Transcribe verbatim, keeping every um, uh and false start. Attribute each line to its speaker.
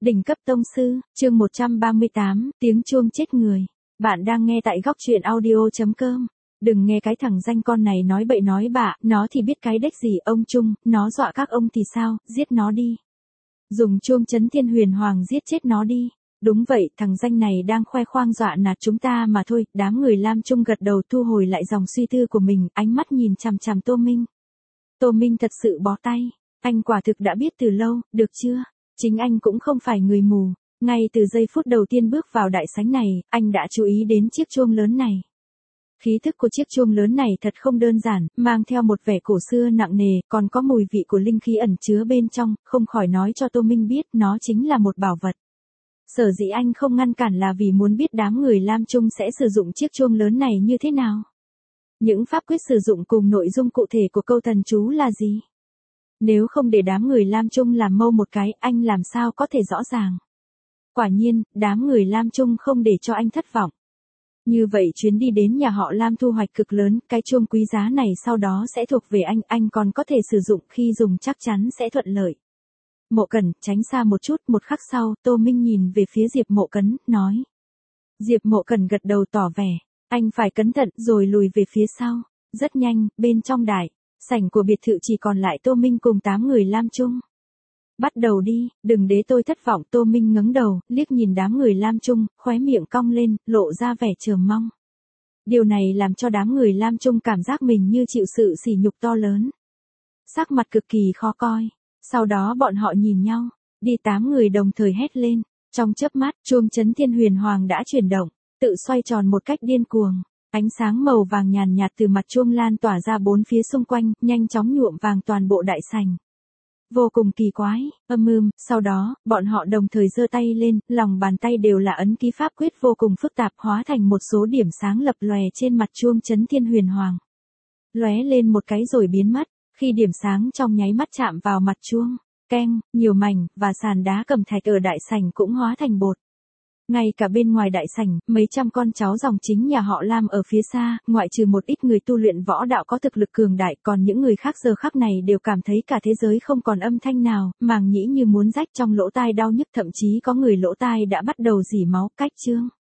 Speaker 1: Đỉnh cấp tông sư, chương một trăm ba mươi tám, tiếng chuông chết người. Bạn đang nghe tại góc truyện audio chấm com. Đừng nghe cái thằng danh con này nói bậy nói bạ, nó thì biết cái đếch gì ông Trung, nó dọa các ông thì sao, giết nó đi. Dùng chuông chấn thiên huyền hoàng giết chết nó đi. Đúng vậy, thằng danh này đang khoe khoang dọa nạt chúng ta mà thôi. Đám người Lam Trung gật đầu thu hồi lại dòng suy tư của mình, ánh mắt nhìn chằm chằm Tô Minh. Tô Minh thật sự bó tay, anh quả thực đã biết từ lâu, được chưa? Chính anh cũng không phải người mù, ngay từ giây phút đầu tiên bước vào đại sảnh này, anh đã chú ý đến chiếc chuông lớn này. Khí thức của chiếc chuông lớn này thật không đơn giản, mang theo một vẻ cổ xưa nặng nề, còn có mùi vị của linh khí ẩn chứa bên trong, không khỏi nói cho Tô Minh biết nó chính là một bảo vật. Sở dĩ anh không ngăn cản là vì muốn biết đám người Lam Trung sẽ sử dụng chiếc chuông lớn này như thế nào. Những pháp quyết sử dụng cùng nội dung cụ thể của câu thần chú là gì? Nếu không để đám người Lam Trung làm mâu một cái, anh làm sao có thể rõ ràng. Quả nhiên, đám người Lam Trung không để cho anh thất vọng. Như vậy chuyến đi đến nhà họ Lam thu hoạch cực lớn, cái chuông quý giá này sau đó sẽ thuộc về anh, anh còn có thể sử dụng khi dùng chắc chắn sẽ thuận lợi. Mộ Cẩn, tránh xa một chút, một khắc sau, Tô Minh nhìn về phía Diệp Mộ Cẩn, nói. Diệp Mộ Cẩn gật đầu tỏ vẻ, anh phải cẩn thận rồi lùi về phía sau. Rất nhanh, bên trong đại sảnh của biệt thự chỉ còn lại Tô Minh cùng tám người Lam Trung. Bắt đầu đi, đừng để tôi thất vọng. Tô Minh ngẩng đầu, liếc nhìn đám người Lam Trung, khóe miệng cong lên, lộ ra vẻ chờ mong. Điều này làm cho đám người Lam Trung cảm giác mình như chịu sự sỉ nhục to lớn. Sắc mặt cực kỳ khó coi. Sau đó bọn họ nhìn nhau, đi tám người đồng thời hét lên. Trong chớp mắt, chuông chấn thiên huyền hoàng đã chuyển động, tự xoay tròn một cách điên cuồng. Ánh sáng màu vàng nhàn nhạt từ mặt chuông lan tỏa ra bốn phía xung quanh, nhanh chóng nhuộm vàng toàn bộ đại sảnh. Vô cùng kỳ quái, âm ưm, sau đó, bọn họ đồng thời giơ tay lên, lòng bàn tay đều là ấn ký pháp quyết vô cùng phức tạp hóa thành một số điểm sáng lập lòe trên mặt chuông chấn thiên huyền hoàng. Lóe lên một cái rồi biến mất, khi điểm sáng trong nháy mắt chạm vào mặt chuông, keng, nhiều mảnh, và sàn đá cẩm thạch ở đại sảnh cũng hóa thành bột. Ngay cả bên ngoài đại sảnh, mấy trăm con cháu dòng chính nhà họ Lam ở phía xa, ngoại trừ một ít người tu luyện võ đạo có thực lực cường đại, còn những người khác giờ khắc này đều cảm thấy cả thế giới không còn âm thanh nào, màng nhĩ như muốn rách trong lỗ tai đau nhức, thậm chí có người lỗ tai đã bắt đầu rỉ máu. Cách chương